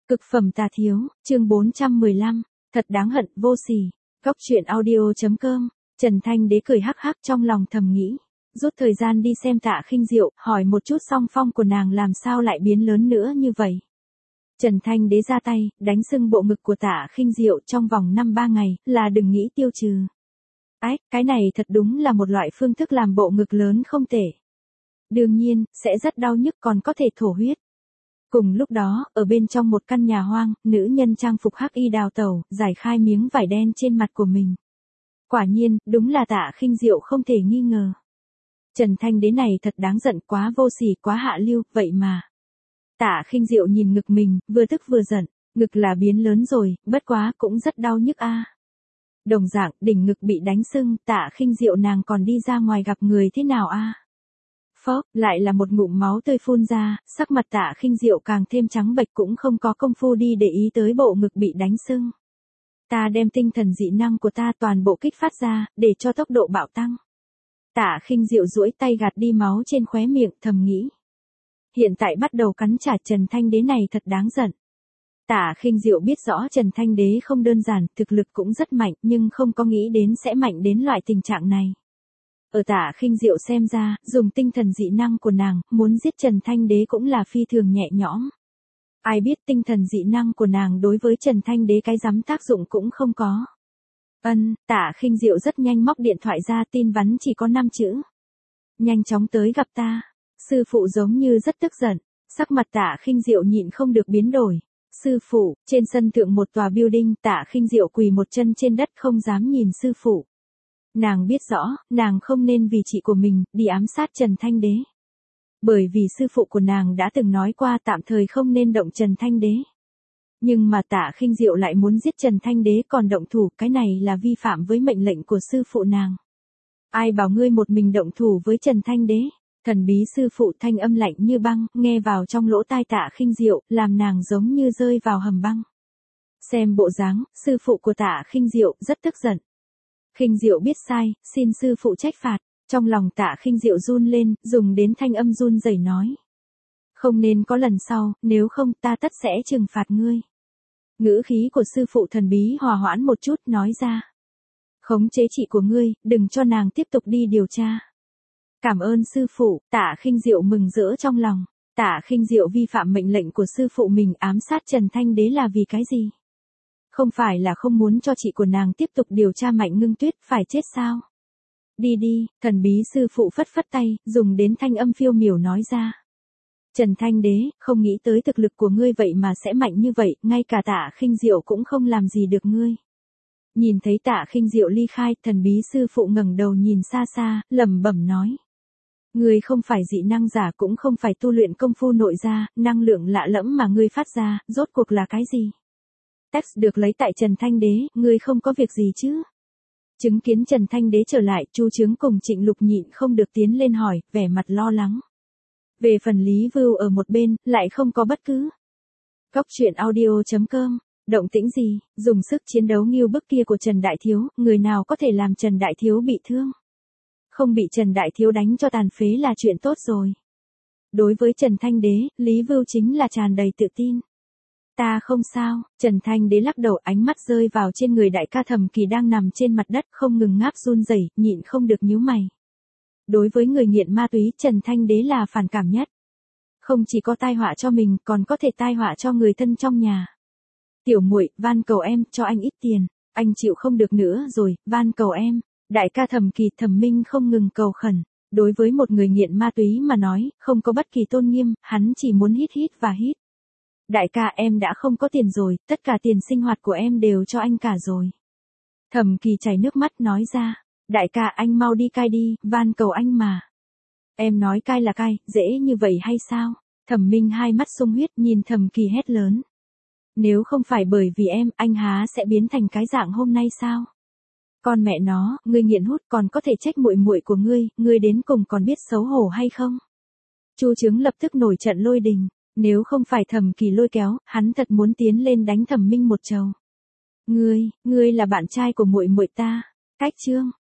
Cực phẩm tà thiếu, chương 415, thật đáng hận, vô sỉ. Góc truyện audio.com, Trần Thanh Đế cười hắc hắc trong lòng thầm nghĩ. Rút thời gian đi xem Tạ Khinh Diệu, hỏi một chút song phong của nàng làm sao lại biến lớn nữa như vậy. Trần Thanh Đế ra tay, đánh sưng bộ ngực của Tạ Khinh Diệu trong vòng 5-3 ngày, là đừng nghĩ tiêu trừ. Cái này thật đúng là một loại phương thức làm bộ ngực lớn không tệ. Đương nhiên, sẽ rất đau nhức còn có thể thổ huyết. Cùng lúc đó, ở bên trong một căn nhà hoang, nữ nhân trang phục hắc y đào tẩu, giải khai miếng vải đen trên mặt của mình. Quả nhiên, đúng là Tạ Khinh Diệu không thể nghi ngờ. Trần Thanh Đế này thật đáng giận, quá vô sỉ, quá hạ lưu, vậy mà. Tạ Khinh Diệu nhìn ngực mình, vừa tức vừa giận, ngực là biến lớn rồi, bất quá cũng rất đau nhức a. Đồng dạng, đỉnh ngực bị đánh sưng, Tạ Khinh Diệu nàng còn đi ra ngoài gặp người thế nào a? Phốc, lại là một ngụm máu tươi phun ra, sắc mặt Tạ Khinh Diệu càng thêm trắng bệch, cũng không có công phu đi để ý tới bộ ngực bị đánh sưng. Ta đem tinh thần dị năng của ta toàn bộ kích phát ra, để cho tốc độ bạo tăng. Tạ Khinh Diệu duỗi tay gạt đi máu trên khóe miệng, thầm nghĩ. Hiện tại bắt đầu cắn trả Trần Thanh Đế này thật đáng giận. Tạ Khinh Diệu biết rõ Trần Thanh Đế không đơn giản, thực lực cũng rất mạnh, nhưng không có nghĩ đến sẽ mạnh đến loại tình trạng này. Ở Tạ Khinh Diệu xem ra, dùng tinh thần dị năng của nàng, muốn giết Trần Thanh Đế cũng là phi thường nhẹ nhõm. Ai biết tinh thần dị năng của nàng đối với Trần Thanh Đế cái dám tác dụng cũng không có. Tạ Khinh Diệu rất nhanh móc điện thoại ra, tin vắn chỉ có 5 chữ. Nhanh chóng tới gặp ta. Sư phụ giống như rất tức giận, sắc mặt Tạ Khinh Diệu nhịn không được biến đổi. Sư phụ, trên sân thượng một tòa building, Tạ Khinh Diệu quỳ một chân trên đất không dám nhìn sư phụ. Nàng biết rõ, nàng không nên vì chị của mình, đi ám sát Trần Thanh Đế. Bởi vì sư phụ của nàng đã từng nói qua tạm thời không nên động Trần Thanh Đế. Nhưng mà Tạ Khinh Diệu lại muốn giết Trần Thanh Đế còn động thủ, cái này là vi phạm với mệnh lệnh của sư phụ nàng. Ai bảo ngươi một mình động thủ với Trần Thanh Đế? Thần bí sư phụ thanh âm lạnh như băng, nghe vào trong lỗ tai Tạ Khinh Diệu, làm nàng giống như rơi vào hầm băng. Xem bộ dáng, sư phụ của Tạ Khinh Diệu rất tức giận. Khinh Diệu biết sai, xin sư phụ trách phạt. Trong lòng Tạ Khinh Diệu run lên, dùng đến thanh âm run rẩy nói. Không nên có lần sau, nếu không ta tất sẽ trừng phạt ngươi. Ngữ khí của sư phụ thần bí hòa hoãn một chút, nói ra. Khống chế chị của ngươi, đừng cho nàng tiếp tục đi điều tra. Cảm ơn sư phụ. Tạ Khinh Diệu mừng rỡ trong lòng. Tạ Khinh Diệu vi phạm mệnh lệnh của sư phụ mình, ám sát Trần Thanh Đế là vì cái gì? Không phải là không muốn cho chị của nàng tiếp tục điều tra Mạnh Ngưng Tuyết phải chết sao? Đi đi, thần bí sư phụ phất phất tay, dùng đến thanh âm phiêu miểu nói ra. Trần Thanh Đế, không nghĩ tới thực lực của ngươi vậy mà sẽ mạnh như vậy, ngay cả Tạ Khinh Diệu cũng không làm gì được ngươi. Nhìn thấy Tạ Khinh Diệu ly khai, thần bí sư phụ ngẩng đầu nhìn xa xa, lẩm bẩm nói. Ngươi không phải dị năng giả, cũng không phải tu luyện công phu nội gia, năng lượng lạ lẫm mà ngươi phát ra, rốt cuộc là cái gì? Text được lấy tại Trần Thanh Đế, ngươi không có việc gì chứ? Chứng kiến Trần Thanh Đế trở lại, Chu Chướng cùng Trịnh Lục nhịn không được tiến lên hỏi, vẻ mặt lo lắng. Về phần Lý Vưu ở một bên, lại không có bất cứ. Góc truyện audio.com, động tĩnh gì, dùng sức chiến đấu nghiêu bức kia của Trần Đại Thiếu, người nào có thể làm Trần Đại Thiếu bị thương? Không bị Trần Đại Thiếu đánh cho tàn phế là chuyện tốt rồi. Đối với Trần Thanh Đế, Lý Vưu chính là tràn đầy tự tin. Ta không sao. Trần Thanh Đế lắc đầu, ánh mắt rơi vào trên người đại ca Thẩm Kỳ đang nằm trên mặt đất không ngừng ngáp run rẩy, nhịn không được nhíu mày. Đối với người nghiện ma túy, Trần Thanh Đế là phản cảm nhất. Không chỉ có tai họa cho mình, còn có thể tai họa cho người thân trong nhà. Tiểu muội, van cầu em, cho anh ít tiền. Anh chịu không được nữa rồi, van cầu em. Đại ca Thẩm Kỳ, Thẩm Minh không ngừng cầu khẩn. Đối với một người nghiện ma túy mà nói, không có bất kỳ tôn nghiêm, hắn chỉ muốn hít hít và hít. Đại ca, em đã không có tiền rồi, tất cả tiền sinh hoạt của em đều cho anh cả rồi. Thẩm Kỳ chảy nước mắt nói ra. Đại ca, anh mau đi cai đi, van cầu anh mà. Em nói cai là cai, dễ như vậy hay sao? Thẩm Minh hai mắt sung huyết nhìn Thẩm Kỳ hét lớn. Nếu không phải bởi vì em, anh há sẽ biến thành cái dạng hôm nay sao? Con mẹ nó, ngươi nghiện hút còn có thể trách muội muội của ngươi đến cùng còn biết xấu hổ hay không? Chu Chướng lập tức nổi trận lôi đình. Nếu không phải Thẩm Kỳ lôi kéo, hắn thật muốn tiến lên đánh Thẩm Minh một trầu. Ngươi là bạn trai của muội muội ta. Cách chương.